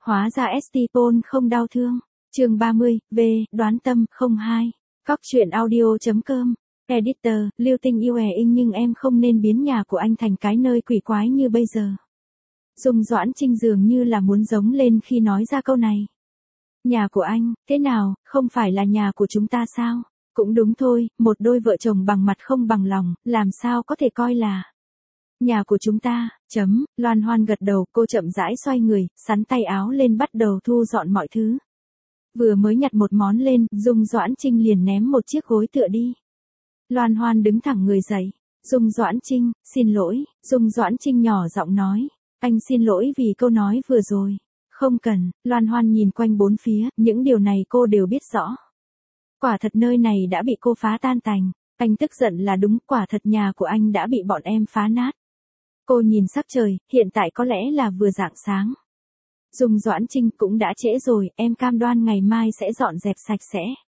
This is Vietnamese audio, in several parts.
Hóa ra Stephen không đau thương. Chương 30, đoán tâm 02. Cóc truyện audio.com. Editor, Lưu Tinh yêu nhưng em không nên biến nhà của anh thành cái nơi quỷ quái như bây giờ. Dung Doãn Trinh dường như là muốn giống lên khi nói ra câu này. Nhà của anh, thế nào, không phải là nhà của chúng ta sao? Cũng đúng thôi, một đôi vợ chồng bằng mặt không bằng lòng, làm sao có thể coi là nhà của chúng ta, Loan Hoan gật đầu, cô chậm rãi xoay người, sắn tay áo lên bắt đầu thu dọn mọi thứ. Vừa mới nhặt một món lên, Dung Doãn Trinh liền ném một chiếc gối tựa đi. Loan Hoan đứng thẳng người dậy. Dung Doãn Trinh, xin lỗi, Dung Doãn Trinh nhỏ giọng nói. Anh xin lỗi vì câu nói vừa rồi. Không cần, Loan Hoan nhìn quanh bốn phía, những điều này cô đều biết rõ. Quả thật nơi này đã bị cô phá tan tành. Anh tức giận là đúng, quả thật nhà của anh đã bị bọn em phá nát. Cô nhìn sắc trời, hiện tại có lẽ là vừa rạng sáng. Dung Doãn Trinh cũng đã trễ rồi, em cam đoan ngày mai sẽ dọn dẹp sạch sẽ.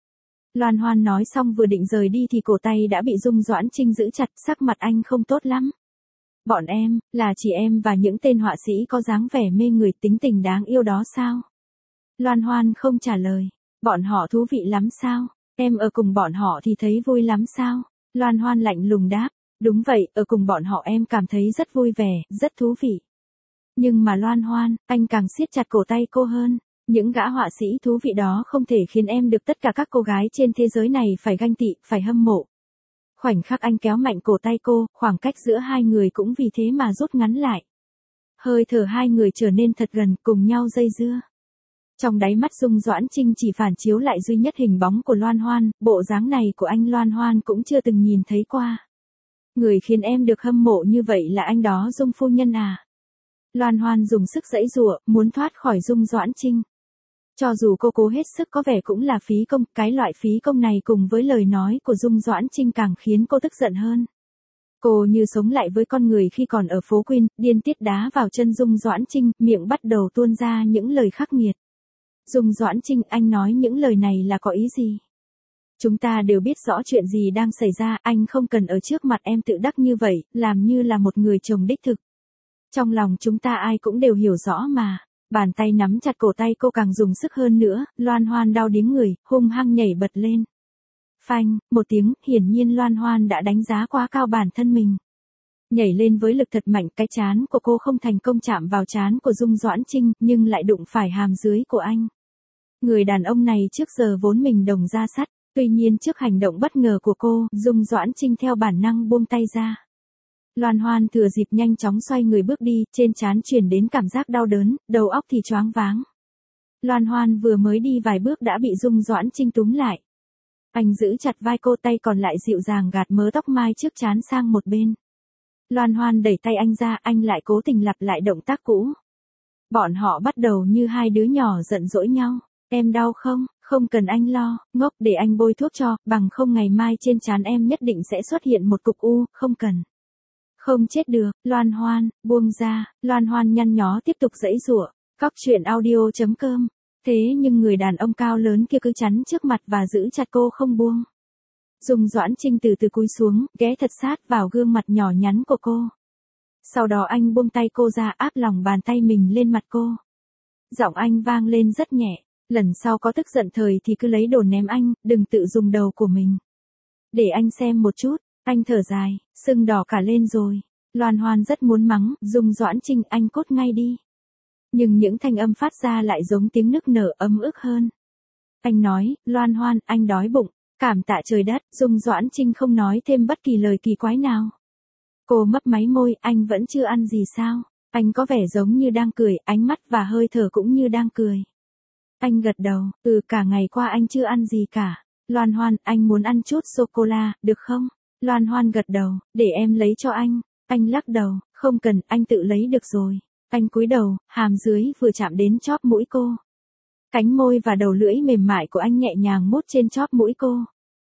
Loan Hoan nói xong vừa định rời đi thì cổ tay đã bị Dung Doãn Trinh giữ chặt, sắc mặt anh không tốt lắm. Bọn em, là chỉ em và những tên họa sĩ có dáng vẻ mê người tính tình đáng yêu đó sao? Loan Hoan không trả lời. Bọn họ thú vị lắm sao? Em ở cùng bọn họ thì thấy vui lắm sao? Loan Hoan lạnh lùng đáp. Đúng vậy, ở cùng bọn họ em cảm thấy rất vui vẻ, rất thú vị. Nhưng mà Loan Hoan, anh càng siết chặt cổ tay cô hơn. Những gã họa sĩ thú vị đó không thể khiến em được tất cả các cô gái trên thế giới này phải ganh tị, phải hâm mộ. Khoảnh khắc anh kéo mạnh cổ tay cô, khoảng cách giữa hai người cũng vì thế mà rút ngắn lại. Hơi thở hai người trở nên thật gần, cùng nhau dây dưa. Trong đáy mắt Dung Doãn Trinh chỉ phản chiếu lại duy nhất hình bóng của Loan Hoan, bộ dáng này của anh Loan Hoan cũng chưa từng nhìn thấy qua. Người khiến em được hâm mộ như vậy là anh đó Dung phu nhân à? Loan Hoan dùng sức giãy giụa, muốn thoát khỏi Dung Doãn Trinh. Cho dù cô cố hết sức có vẻ cũng là phí công, cái loại phí công này cùng với lời nói của Dung Doãn Trinh càng khiến cô tức giận hơn. Cô như sống lại với con người khi còn ở phố Queen, điên tiết đá vào chân Dung Doãn Trinh, miệng bắt đầu tuôn ra những lời khắc nghiệt. Dung Doãn Trinh, anh nói những lời này là có ý gì? Chúng ta đều biết rõ chuyện gì đang xảy ra, anh không cần ở trước mặt em tự đắc như vậy, làm như là một người chồng đích thực. Trong lòng chúng ta ai cũng đều hiểu rõ mà. Bàn tay nắm chặt cổ tay cô càng dùng sức hơn nữa, Loan Hoan đau điếng người, hung hăng nhảy bật lên. Phanh, một tiếng, hiển nhiên Loan Hoan đã đánh giá quá cao bản thân mình. Nhảy lên với lực thật mạnh, cái trán của cô không thành công chạm vào trán của Dung Doãn Trinh, nhưng lại đụng phải hàm dưới của anh. Người đàn ông này trước giờ vốn mình đồng da sắt, tuy nhiên trước hành động bất ngờ của cô, Dung Doãn Trinh theo bản năng buông tay ra. Loan Hoan thừa dịp nhanh chóng xoay người bước đi, trên trán truyền đến cảm giác đau đớn, đầu óc thì choáng váng. Loan Hoan vừa mới đi vài bước đã bị Dung Doãn Trinh túm lại. Anh giữ chặt vai cô, tay còn lại dịu dàng gạt mớ tóc mai trước trán sang một bên. Loan Hoan đẩy tay anh ra, anh lại cố tình lặp lại động tác cũ. Bọn họ bắt đầu như hai đứa nhỏ giận dỗi nhau. Em đau không? Không cần anh lo, ngốc, để anh bôi thuốc cho, bằng không ngày mai trên trán em nhất định sẽ xuất hiện một cục u, không cần. Không chết được, Loan Hoan, buông ra, Loan Hoan nhăn nhó tiếp tục giãy giụa. Cóc truyện audio.com. Thế nhưng người đàn ông cao lớn kia cứ chắn trước mặt và giữ chặt cô không buông. Dung Doãn Trinh từ từ cúi xuống, ghé thật sát vào gương mặt nhỏ nhắn của cô. Sau đó anh buông tay cô ra, áp lòng bàn tay mình lên mặt cô. Giọng anh vang lên rất nhẹ, lần sau có tức giận thời thì cứ lấy đồ ném anh, đừng tự dùng đầu của mình. Để anh xem một chút. Anh thở dài, sưng đỏ cả lên rồi. Loan Hoan rất muốn mắng, Dung Doãn Trinh, anh cút ngay đi. Nhưng những thanh âm phát ra lại giống tiếng nức nở ấm ức hơn. Anh nói, Loan Hoan, anh đói bụng. Cảm tạ trời đất, Dung Doãn Trinh không nói thêm bất kỳ lời kỳ quái nào. Cô mấp máy môi, anh vẫn chưa ăn gì sao? Anh có vẻ giống như đang cười, ánh mắt và hơi thở cũng như đang cười. Anh gật đầu, cả ngày qua anh chưa ăn gì cả. Loan Hoan, anh muốn ăn chút sô-cô-la, được không? Loan Hoan gật đầu, để em lấy cho anh. Anh lắc đầu, không cần, anh tự lấy được rồi. Anh cúi đầu, hàm dưới vừa chạm đến chóp mũi cô. Cánh môi và đầu lưỡi mềm mại của anh nhẹ nhàng mút trên chóp mũi cô.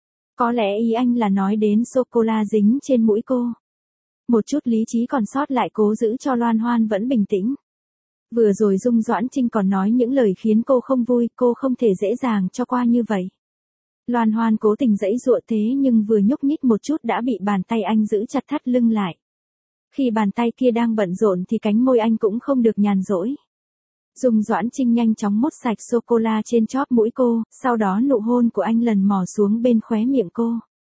Có lẽ ý anh là nói đến sô-cô-la dính trên mũi cô. Một chút lý trí còn sót lại cố giữ cho Loan Hoan vẫn bình tĩnh. Vừa rồi Dung Doãn Trinh còn nói những lời khiến cô không vui, cô không thể dễ dàng cho qua như vậy. Loan Hoan cố tình giãy giụa thế nhưng vừa nhúc nhích một chút đã bị bàn tay anh giữ chặt thắt lưng lại. Khi bàn tay kia đang bận rộn thì cánh môi anh cũng không được nhàn rỗi. Dung Doãn Trinh nhanh chóng mốt sạch sô-cô-la trên chóp mũi cô, sau đó nụ hôn của anh lần mò xuống bên khóe miệng cô.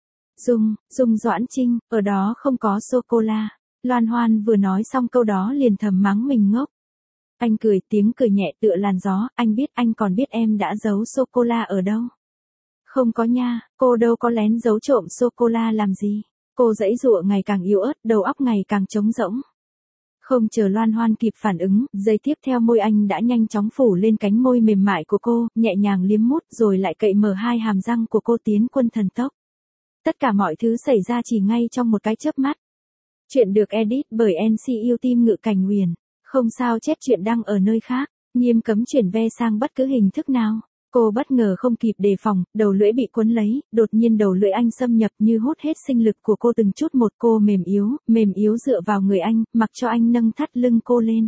Dung Doãn Trinh, ở đó không có sô-cô-la. Loan Hoan vừa nói xong câu đó liền thầm mắng mình ngốc. Anh cười, tiếng cười nhẹ tựa làn gió, anh còn biết em đã giấu sô-cô-la ở đâu. Không có nha, cô đâu có lén giấu trộm sô-cô-la làm gì. Cô giãy giụa ngày càng yếu ớt, đầu óc ngày càng trống rỗng. Không chờ Loan Hoan kịp phản ứng, giây tiếp theo môi anh đã nhanh chóng phủ lên cánh môi mềm mại của cô, nhẹ nhàng liếm mút rồi lại cậy mở hai hàm răng của cô tiến quân thần tốc. Tất cả mọi thứ xảy ra chỉ ngay trong một cái chớp mắt. Chuyện được edit bởi NC yêu team Ngự Cảnh Huyền. Không sao chép chuyện đăng ở nơi khác, nghiêm cấm chuyển ve sang bất cứ hình thức nào. Cô bất ngờ không kịp đề phòng, đầu lưỡi bị quấn lấy, đột nhiên đầu lưỡi anh xâm nhập như hút hết sinh lực của cô từng chút một. Cô mềm yếu dựa vào người anh, mặc cho anh nâng thắt lưng cô lên.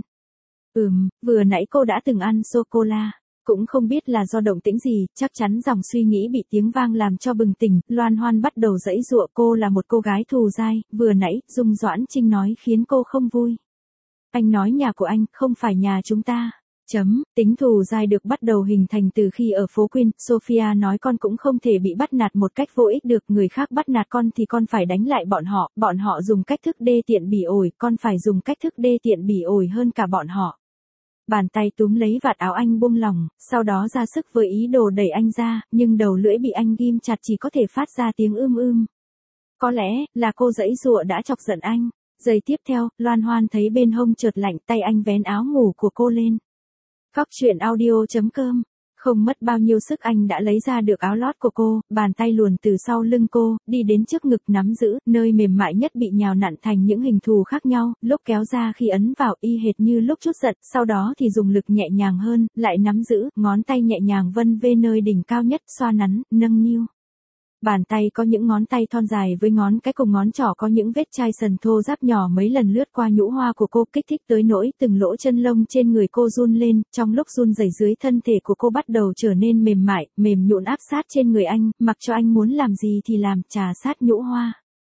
Vừa nãy cô đã từng ăn sô-cô-la. Cũng không biết là do động tĩnh gì, chắc chắn dòng suy nghĩ bị tiếng vang làm cho bừng tỉnh, Loan Hoan bắt đầu giãy giụa. Cô là một cô gái thù dai, vừa nãy, Dung Doãn Trinh nói khiến cô không vui. Anh nói nhà của anh, không phải nhà chúng ta. Tính thù dai được bắt đầu hình thành từ khi ở phố Queen, Sophia nói con cũng không thể bị bắt nạt một cách vô ích được, người khác bắt nạt con thì con phải đánh lại bọn họ dùng cách thức đê tiện bỉ ổi, con phải dùng cách thức đê tiện bỉ ổi hơn cả bọn họ. Bàn tay túm lấy vạt áo anh buông lỏng, sau đó ra sức với ý đồ đẩy anh ra, nhưng đầu lưỡi bị anh ghim chặt chỉ có thể phát ra tiếng ưm. Có lẽ là cô giãy giụa đã chọc giận anh. Giây tiếp theo, Loan Hoan thấy bên hông chợt lạnh, tay anh vén áo ngủ của cô lên. Cóc truyện audio.com. Không mất bao nhiêu sức anh đã lấy ra được áo lót của cô, bàn tay luồn từ sau lưng cô, đi đến trước ngực nắm giữ, nơi mềm mại nhất bị nhào nặn thành những hình thù khác nhau, lúc kéo ra khi ấn vào y hệt như lúc chút giận, sau đó thì dùng lực nhẹ nhàng hơn, lại nắm giữ, ngón tay nhẹ nhàng vân vê nơi đỉnh cao nhất, xoa nắn, nâng niu. Bàn tay có những ngón tay thon dài với ngón cái cùng ngón trỏ có những vết chai sần thô ráp nhỏ mấy lần lướt qua nhũ hoa của cô, kích thích tới nỗi từng lỗ chân lông trên người cô run lên, trong lúc run rẩy dưới thân thể của cô bắt đầu trở nên mềm mại, mềm nhũn áp sát trên người anh, mặc cho anh muốn làm gì thì làm, trà sát nhũ hoa.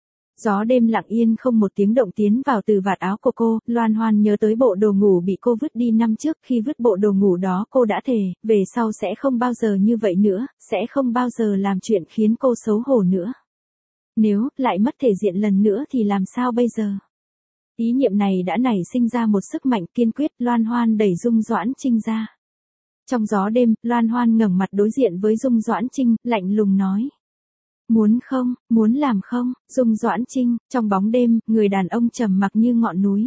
Gió đêm lặng yên không một tiếng động tiến vào từ vạt áo của cô, Loan Hoan nhớ tới bộ đồ ngủ bị cô vứt đi năm trước, khi vứt bộ đồ ngủ đó cô đã thề, về sau sẽ không bao giờ như vậy nữa, sẽ không bao giờ làm chuyện khiến cô xấu hổ nữa. Nếu lại mất thể diện lần nữa thì làm sao bây giờ? Ý niệm này đã nảy sinh ra một sức mạnh kiên quyết, Loan Hoan đẩy Dung Doãn Trinh ra. Trong gió đêm, Loan Hoan ngẩng mặt đối diện với Dung Doãn Trinh, lạnh lùng nói. Muốn không, muốn làm không, Dung Doãn Trinh, trong bóng đêm, người đàn ông trầm mặc như ngọn núi.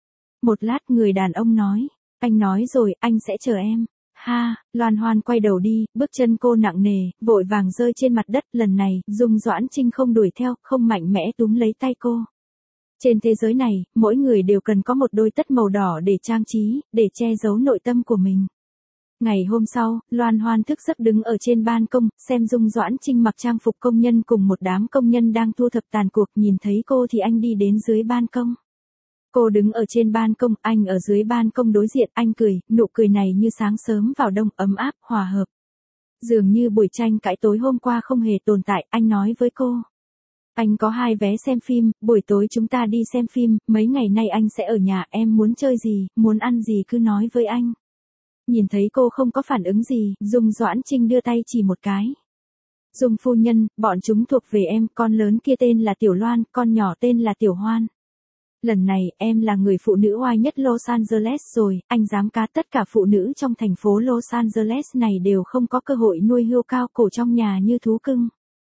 Một lát người đàn ông nói, anh nói rồi, anh sẽ chờ em. Ha, Loan Hoan quay đầu đi, bước chân cô nặng nề, vội vàng rơi trên mặt đất, lần này, Dung Doãn Trinh không đuổi theo, không mạnh mẽ túm lấy tay cô. Trên thế giới này, mỗi người đều cần có một đôi tất màu đỏ để trang trí, để che giấu nội tâm của mình. Ngày hôm sau, Loan Hoan thức giấc đứng ở trên ban công, xem Dung Doãn Trinh mặc trang phục công nhân cùng một đám công nhân đang thu thập tàn cuộc, nhìn thấy cô thì anh đi đến dưới ban công. Cô đứng ở trên ban công, anh ở dưới ban công đối diện, anh cười, nụ cười này như sáng sớm vào đông, ấm áp, hòa hợp. Dường như buổi tranh cãi tối hôm qua không hề tồn tại, anh nói với cô. Anh có 2 vé xem phim, buổi tối chúng ta đi xem phim, mấy ngày nay anh sẽ ở nhà, em muốn chơi gì, muốn ăn gì cứ nói với anh. Nhìn thấy cô không có phản ứng gì, Dung Doãn Trinh đưa tay chỉ một cái. Dung phu nhân, bọn chúng thuộc về em, con lớn kia tên là Tiểu Loan, con nhỏ tên là Tiểu Hoan. Lần này, em là người phụ nữ oai nhất Los Angeles rồi, anh dám cá tất cả phụ nữ trong thành phố Los Angeles này đều không có cơ hội nuôi hươu cao cổ trong nhà như thú cưng.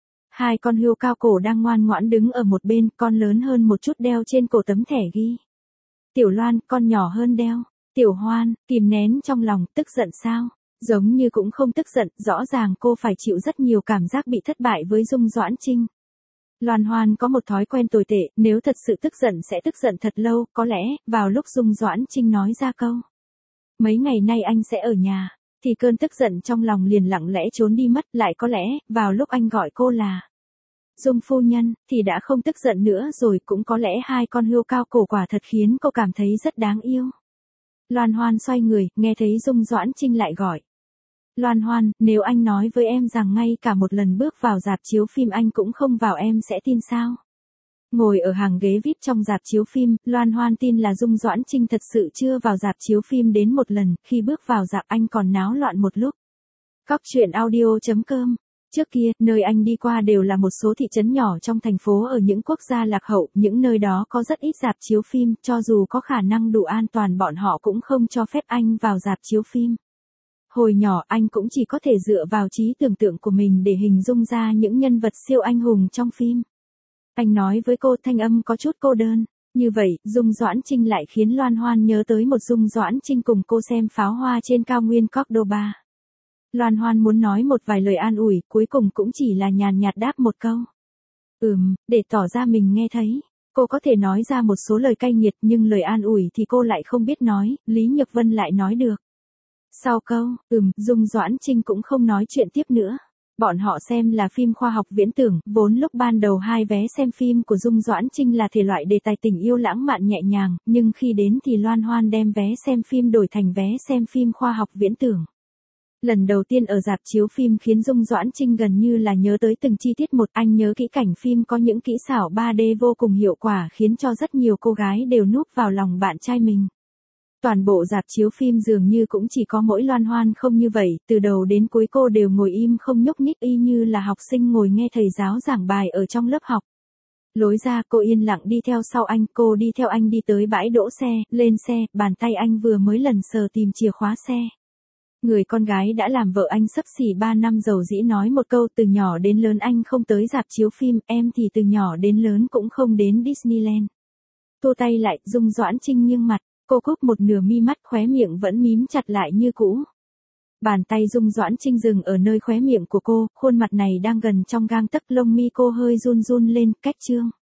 2 con hươu cao cổ đang ngoan ngoãn đứng ở một bên, con lớn hơn một chút đeo trên cổ tấm thẻ ghi. Tiểu Loan, con nhỏ hơn đeo. Tiểu Hoan, kìm nén trong lòng, tức giận sao? Giống như cũng không tức giận, rõ ràng cô phải chịu rất nhiều cảm giác bị thất bại với Dung Doãn Trinh. Loan Hoan có một thói quen tồi tệ, nếu thật sự tức giận sẽ tức giận thật lâu, có lẽ, vào lúc Dung Doãn Trinh nói ra câu. Mấy ngày nay anh sẽ ở nhà, thì cơn tức giận trong lòng liền lặng lẽ trốn đi mất, lại có lẽ, vào lúc anh gọi cô là Dung phu nhân, thì đã không tức giận nữa rồi, cũng có lẽ 2 con hươu cao cổ quả thật khiến cô cảm thấy rất đáng yêu. Loan Hoan xoay người, nghe thấy Dung Doãn Trinh lại gọi. Loan Hoan, nếu anh nói với em rằng ngay cả một lần bước vào rạp chiếu phim anh cũng không vào em sẽ tin sao? Ngồi ở hàng ghế VIP trong rạp chiếu phim, Loan Hoan tin là Dung Doãn Trinh thật sự chưa vào rạp chiếu phim đến một lần, khi bước vào rạp anh còn náo loạn một lúc. Cóc truyện audio.com. Trước kia, nơi anh đi qua đều là một số thị trấn nhỏ trong thành phố ở những quốc gia lạc hậu, những nơi đó có rất ít rạp chiếu phim, cho dù có khả năng đủ an toàn bọn họ cũng không cho phép anh vào rạp chiếu phim. Hồi nhỏ anh cũng chỉ có thể dựa vào trí tưởng tượng của mình để hình dung ra những nhân vật siêu anh hùng trong phim. Anh nói với cô, thanh âm có chút cô đơn. Như vậy, Dung Doãn Trinh lại khiến Loan Hoan nhớ tới một Dung Doãn Trinh cùng cô xem pháo hoa trên cao nguyên Cordoba. Loan Hoan muốn nói một vài lời an ủi, cuối cùng cũng chỉ là nhàn nhạt đáp một câu. Để tỏ ra mình nghe thấy. Cô có thể nói ra một số lời cay nghiệt nhưng lời an ủi thì cô lại không biết nói, Lý Nhược Vân lại nói được. Sau câu, Dung Doãn Trinh cũng không nói chuyện tiếp nữa. Bọn họ xem là phim khoa học viễn tưởng, vốn lúc ban đầu hai vé xem phim của Dung Doãn Trinh là thể loại đề tài tình yêu lãng mạn nhẹ nhàng, nhưng khi đến thì Loan Hoan đem vé xem phim đổi thành vé xem phim khoa học viễn tưởng. Lần đầu tiên ở rạp chiếu phim khiến Dung Doãn Trinh gần như là nhớ tới từng chi tiết một, anh nhớ kỹ cảnh phim có những kỹ xảo 3D vô cùng hiệu quả khiến cho rất nhiều cô gái đều núp vào lòng bạn trai mình. Toàn bộ rạp chiếu phim dường như cũng chỉ có mỗi Loan Hoan không như vậy, từ đầu đến cuối cô đều ngồi im không nhúc nhích y như là học sinh ngồi nghe thầy giáo giảng bài ở trong lớp học. Lối ra cô yên lặng đi theo sau anh, cô đi theo anh đi tới bãi đỗ xe, lên xe, bàn tay anh vừa mới lần sờ tìm chìa khóa xe. Người con gái đã làm vợ anh xấp xỉ 3 năm dầu dĩ nói một câu, từ nhỏ đến lớn anh không tới rạp chiếu phim, em thì từ nhỏ đến lớn cũng không đến Disneyland. Tô tay lại, Dung Doãn Trinh nghiêng mặt, cô cúp một nửa mi mắt, khóe miệng vẫn mím chặt lại như cũ. Bàn tay Dung Doãn Trinh dừng ở nơi khóe miệng của cô, khuôn mặt này đang gần trong gang tấc, lông mi cô hơi run run lên, cách trương.